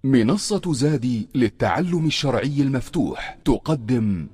منصة زادي للتعلم الشرعي المفتوح تقدم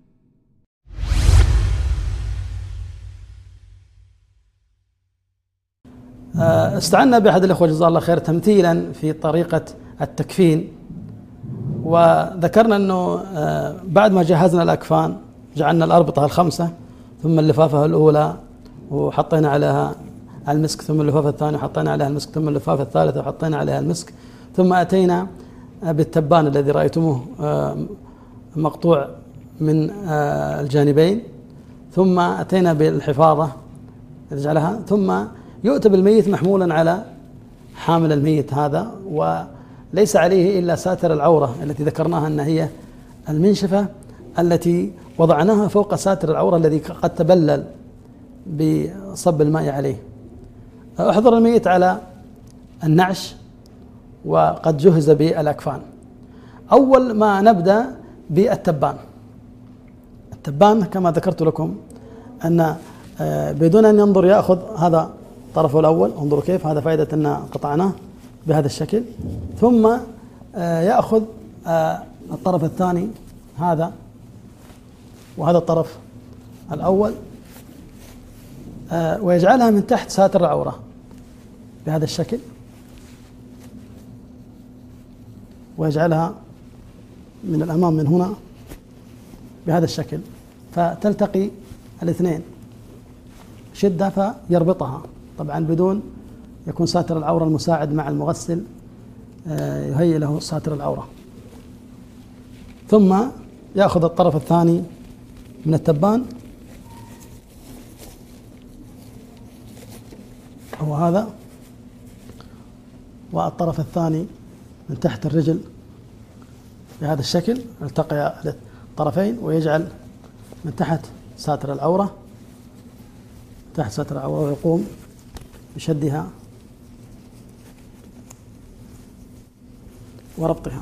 استعنا بأحد الأخوة جزاه الله خير تمثيلا في طريقة التكفين، وذكرنا أنه بعد ما جهزنا الأكفان جعلنا الأربطة الخمسة ثم اللفافة الأولى وحطينا عليها المسك، ثم اللفافة الثانية وحطينا عليها المسك، ثم اللفافة الثالثة وحطينا عليها المسك، ثم أتينا بالتبان الذي رأيتموه مقطوع من الجانبين، ثم أتينا بالحفاظة نجعلها، ثم يؤتى بالميت محمولا على حامل الميت هذا، وليس عليه إلا ساتر العورة التي ذكرناها أن هي المنشفة التي وضعناها فوق ساتر العورة الذي قد تبلل بصب الماء عليه. أحضر الميت على النعش وقد جهز بالأكفان. أول ما نبدأ بالتبان. التبان كما ذكرت لكم أن بدون أن ينظر يأخذ هذا طرفه الأول، انظروا كيف، هذا فائدة أن قطعناه بهذا الشكل، ثم يأخذ الطرف الثاني هذا، وهذا الطرف الأول، ويجعلها من تحت ساتر العورة بهذا الشكل، ويجعلها من الأمام من هنا بهذا الشكل، فتلتقي الاثنين شدة فيربطها، طبعا بدون يكون ساتر العورة المساعد مع المغسل يهيئ له ساتر العورة، ثم يأخذ الطرف الثاني من التبان هو هذا، والطرف الثاني من تحت الرجل بهذا الشكل، التقي الطرفين، ويجعل من تحت ساتر العورة، تحت ساتر العورة، ويقوم بشدها وربطها،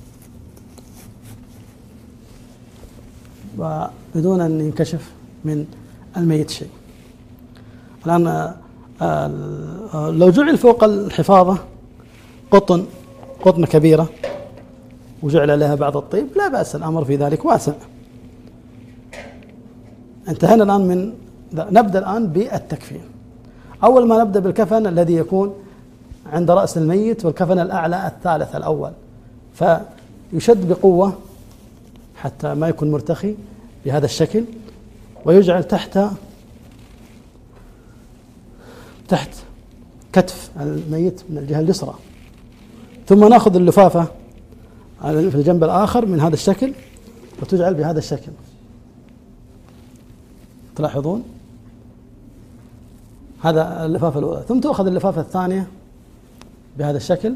وبدون أن ينكشف من الميت شيء. الآن لو جعل فوق الحفاظة قطن كبيرة وجعل عليها بعض الطيب لا بأس، الأمر في ذلك واسع. انتهينا الآن نبدأ الآن بالتكفين. أول ما نبدأ بالكفن الذي يكون عند رأس الميت، والكفن الأعلى الثالث الأول، فيشد بقوة حتى ما يكون مرتخي بهذا الشكل، ويجعل تحت كتف الميت من الجهة اليسرى، ثم نأخذ اللفافة في الجنب الآخر من هذا الشكل وتجعل بهذا الشكل، تلاحظون هذا اللفافة الأولى، ثم تأخذ اللفافة الثانية بهذا الشكل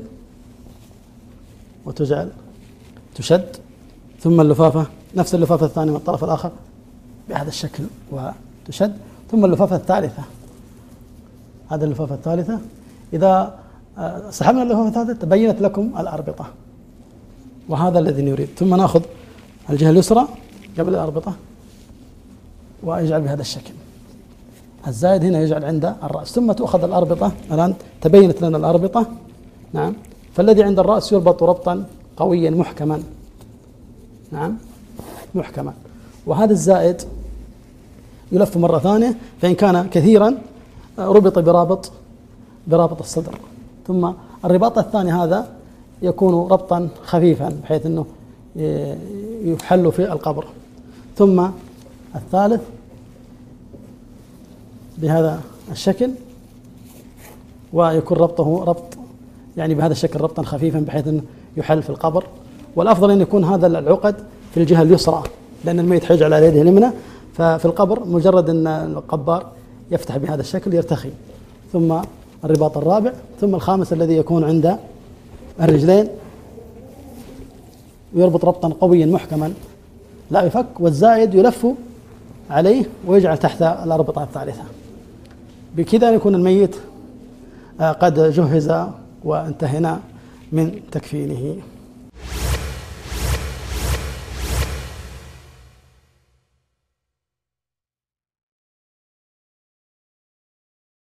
تشد، ثم اللفافة نفس اللفافة الثانية من الطرف الآخر بهذا الشكل وتشد، ثم اللفافة الثالثة، هذه اللفافة الثالثة. إذا سحبنا اللفافة الثالثة تبينت لكم الأربطة، وهذا الذي نريد. ثم نأخذ الجهة اليسرى قبل الأربطة ويجعل بهذا الشكل، الزائد هنا يجعل عند الرأس، ثم تأخذ الأربطة. الآن تبينت لنا الأربطة، نعم، فالذي عند الرأس يربط ربطا قويا محكما، نعم، محكما، وهذا الزائد يلف مرة ثانية، فإن كان كثيرا ربط برابط الصدر، ثم الرباط الثاني هذا يكون ربطا خفيفا بحيث أنه يحل في القبر، ثم الثالث بهذا الشكل، ويكون ربطه ربط يعني بهذا الشكل ربطا خفيفا بحيث أنه يحل في القبر. والأفضل أن يكون هذا العقد في الجهة اليسرى، لأن الميت حيجعل على يده اليمنى، ففي القبر مجرد أن القبار يفتح بهذا الشكل يرتخي، ثم الرباط الرابع، ثم الخامس الذي يكون عند الرجلين ويربط ربطا قويا محكما لا يفك، والزائد يلف عليه ويجعل تحت الأربطة الثالثة. بكذا يكون الميت قد جهز وانتهينا من تكفينه.